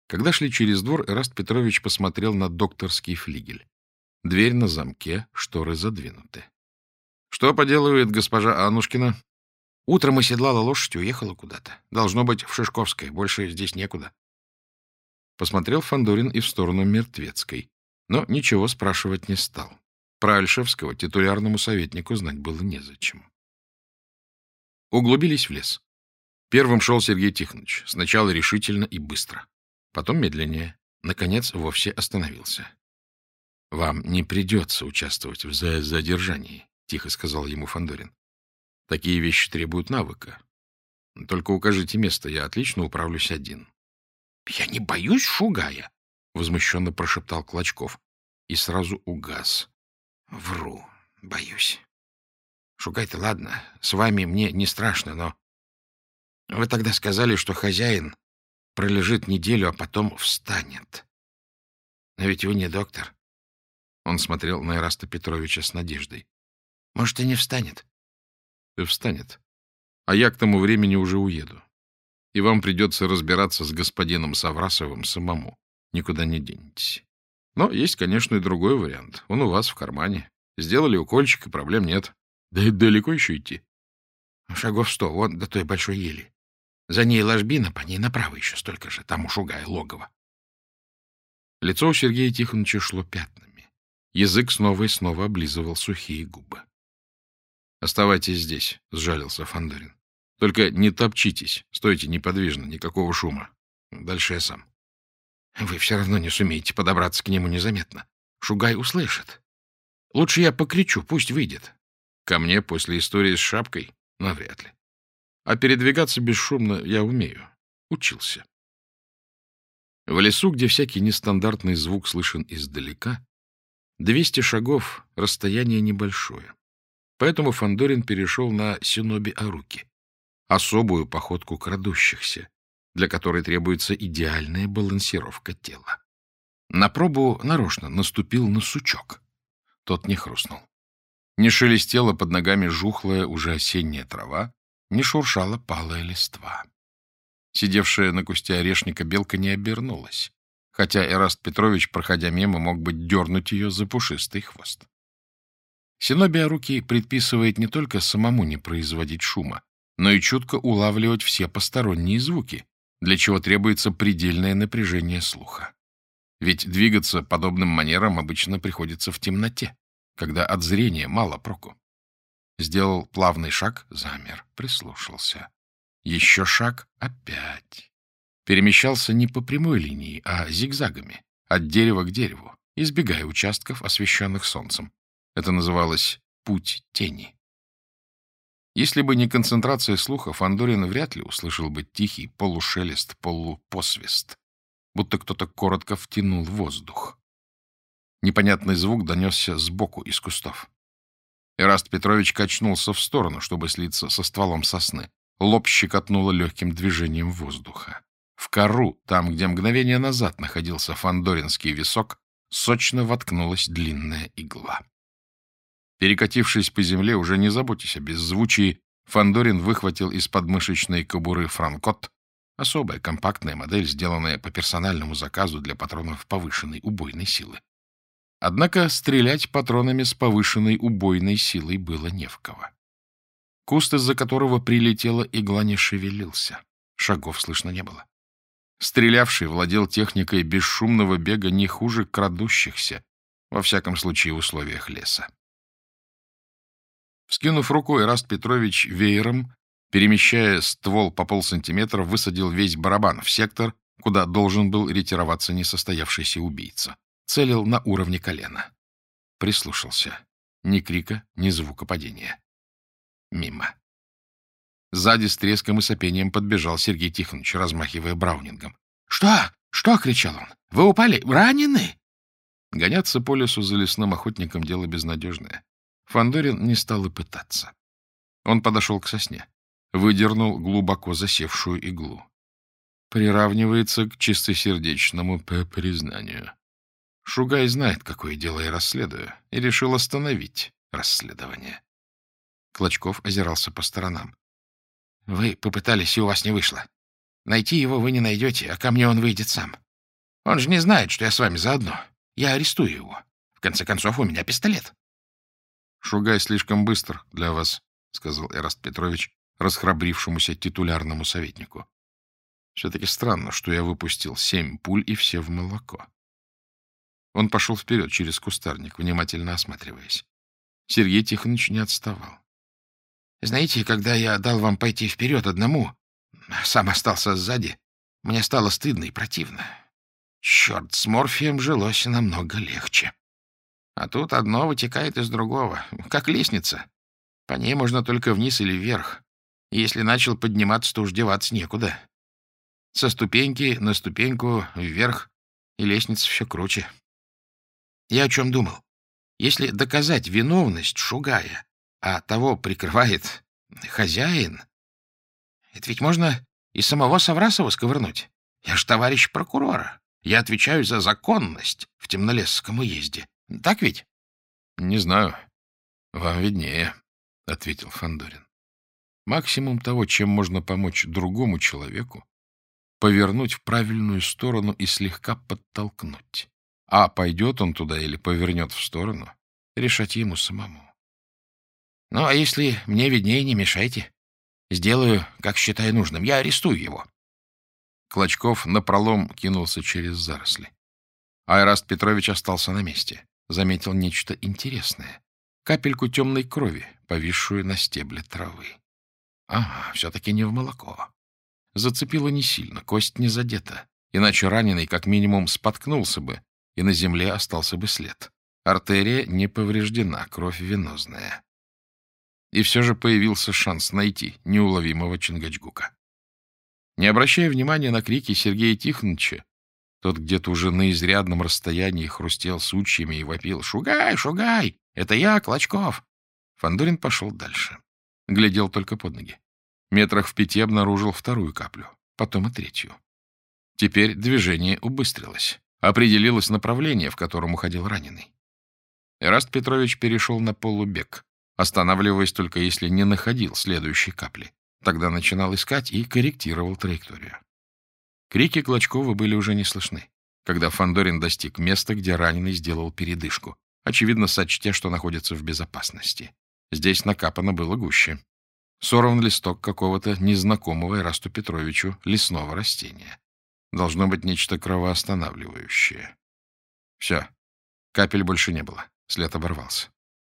Когда шли через двор, Эраст Петрович посмотрел на докторский флигель. Дверь на замке, шторы задвинуты. — Что поделывает госпожа Аннушкина? — Утром оседлала лошадь и уехала куда-то. Должно быть, в Шишковской. Больше здесь некуда. Посмотрел Фандорин и в сторону Мертвецкой, но ничего спрашивать не стал. Про Ольшевского титулярному советнику знать было незачем. Углубились в лес. Первым шел Сергей Тихонович. Сначала решительно и быстро. Потом медленнее. Наконец вовсе остановился. — Вам не придется участвовать в задержании, — тихо сказал ему Фандорин. — Такие вещи требуют навыка. Только укажите место, я отлично управлюсь один. — Я не боюсь Шугая, — возмущенно прошептал Клочков. И сразу угас. — Вру, боюсь. Шугай-то ладно, с вами мне не страшно, но... Вы тогда сказали, что хозяин пролежит неделю, а потом встанет. Но ведь вы не доктор. Он смотрел на Эраста Петровича с надеждой. Может, и не встанет? Встанет. А я к тому времени уже уеду. И вам придется разбираться с господином Саврасовым самому. Никуда не денетесь. Но есть, конечно, и другой вариант. Он у вас в кармане. Сделали укольчик, и проблем нет. Да и далеко еще идти. Шагов 100, вон до той большой ели. За ней ложбина, по ней направо еще столько же. Там у Шугая логово. Лицо у Сергея Тихоновича шло пятнами. Язык снова и снова облизывал сухие губы. — Оставайтесь здесь, — сжалился Фандорин. — Только не топчитесь, стойте неподвижно, никакого шума. Дальше я сам. — Вы все равно не сумеете подобраться к нему незаметно. Шугай услышит. Лучше я покричу, пусть выйдет. Ко мне после истории с шапкой? Навряд ли. А передвигаться бесшумно я умею. Учился. В лесу, где всякий нестандартный звук слышен издалека, 200 шагов — расстояние небольшое. Поэтому Фандорин перешел на синоби-аруки, особую походку крадущихся, для которой требуется идеальная балансировка тела. На пробу нарочно наступил на сучок. Тот не хрустнул. Не шелестела под ногами жухлая уже осенняя трава, не шуршала палая листва. Сидевшая на кусте орешника белка не обернулась, хотя Эраст Петрович, проходя мимо, мог бы дернуть ее за пушистый хвост. Синоби-аруки предписывает не только самому не производить шума, но и чутко улавливать все посторонние звуки, для чего требуется предельное напряжение слуха. Ведь двигаться подобным манером обычно приходится в темноте, когда от зрения мало проку. Сделал плавный шаг, замер, прислушался. Еще шаг, опять. Перемещался не по прямой линии, а зигзагами, от дерева к дереву, избегая участков, освещенных солнцем. Это называлось «путь тени». Если бы не концентрация слуха, Фандорин вряд ли услышал бы тихий полушелест, полупосвист, будто кто-то коротко втянул воздух. Непонятный звук донесся сбоку из кустов. Эраст Петрович качнулся в сторону, чтобы слиться со стволом сосны. Лоб щекотнуло легким движением воздуха. В кору, там, где мгновение назад находился фандоринский висок, сочно воткнулась длинная игла. Перекатившись по земле, уже не заботясь о беззвучии, Фандорин выхватил из подмышечной кобуры франкот, особая компактная модель, сделанная по персональному заказу для патронов повышенной убойной силы. Однако стрелять патронами с повышенной убойной силой было не в кого. Куст, из-за которого прилетела игла, не шевелился. Шагов слышно не было. Стрелявший владел техникой бесшумного бега не хуже крадущихся, во всяком случае в условиях леса. Вскинув руку, Эраст Петрович веером, перемещая ствол по полсантиметра, высадил весь барабан в сектор, куда должен был ретироваться несостоявшийся убийца. Целил на уровне колена. Прислушался. Ни крика, ни звука падения. Мимо. Сзади с треском и сопением подбежал Сергей Тихонович, размахивая браунингом. — Что? Что? — кричал он. — Вы упали? Ранены? Гоняться по лесу за лесным охотником — дело безнадежное. Фандорин не стал и пытаться. Он подошел к сосне, выдернул глубоко засевшую иглу. Приравнивается к чистосердечному признанию. Шугай знает, какое дело я расследую, и решил остановить расследование. Клочков озирался по сторонам. — Вы попытались, и у вас не вышло. Найти его вы не найдете, а ко мне он выйдет сам. Он же не знает, что я с вами заодно. Я арестую его. В конце концов, у меня пистолет. — Шугай слишком быстр для вас, — сказал Эраст Петрович расхрабрившемуся титулярному советнику. — Все-таки странно, что я выпустил 7 пуль, и все в молоко. Он пошел вперед через кустарник, внимательно осматриваясь. Сергей Тихонович не отставал. — Знаете, когда я дал вам пойти вперед одному, сам остался сзади, мне стало стыдно и противно. Черт, с морфием жилось намного легче. А тут одно вытекает из другого, как лестница. По ней можно только вниз или вверх. И если начал подниматься, то уж деваться некуда. Со ступеньки на ступеньку вверх, и лестница все круче. Я о чем думал? Если доказать виновность Шугая, а того прикрывает хозяин, это ведь можно и самого Саврасова сковырнуть. Я ж товарищ прокурора. Я отвечаю за законность в Темнолесском уезде. Так ведь? — Не знаю. Вам виднее, — ответил Фандорин. Максимум того, чем можно помочь другому человеку, повернуть в правильную сторону и слегка подтолкнуть. А пойдет он туда или повернет в сторону, решать ему самому. — Ну, а если мне виднее, не мешайте. Сделаю, как считаю нужным. Я арестую его. Клочков напролом кинулся через заросли. Эраст Петрович остался на месте. Заметил нечто интересное. Капельку темной крови, повисшую на стебле травы. Ага, все-таки не в молоко. Зацепило не сильно, кость не задета. Иначе раненый как минимум споткнулся бы, и на земле остался бы след. Артерия не повреждена, кровь венозная. И все же появился шанс найти неуловимого Чингачгука. Не обращая внимания на крики Сергея Тихоновича, тот где-то уже на изрядном расстоянии хрустел сучьями и вопил: «Шугай, Шугай! Это я, Клочков!» Фандорин пошел дальше. Глядел только под ноги. Метрах в 5 обнаружил вторую каплю, потом и третью. Теперь движение убыстрилось. Определилось направление, в котором уходил раненый. Эраст Петрович перешел на полубег, останавливаясь только если не находил следующей капли. Тогда начинал искать и корректировал траекторию. Крики Клочкова были уже не слышны, когда Фандорин достиг места, где раненый сделал передышку, очевидно, сочтя, что находится в безопасности. Здесь накапано было гуще. Сорван листок какого-то незнакомого Эрасту Петровичу лесного растения. Должно быть нечто кровоостанавливающее. Все. Капель больше не было. След оборвался.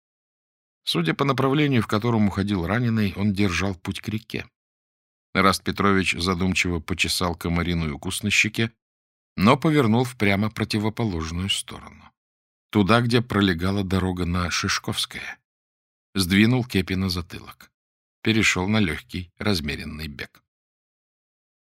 Судя по направлению, в котором уходил раненый, он держал путь к реке. Эраст Петрович задумчиво почесал комариный укус на щеке, но повернул в прямо противоположную сторону. Туда, где пролегала дорога на Шишковское. Сдвинул кепи на затылок. Перешел на легкий, размеренный бег.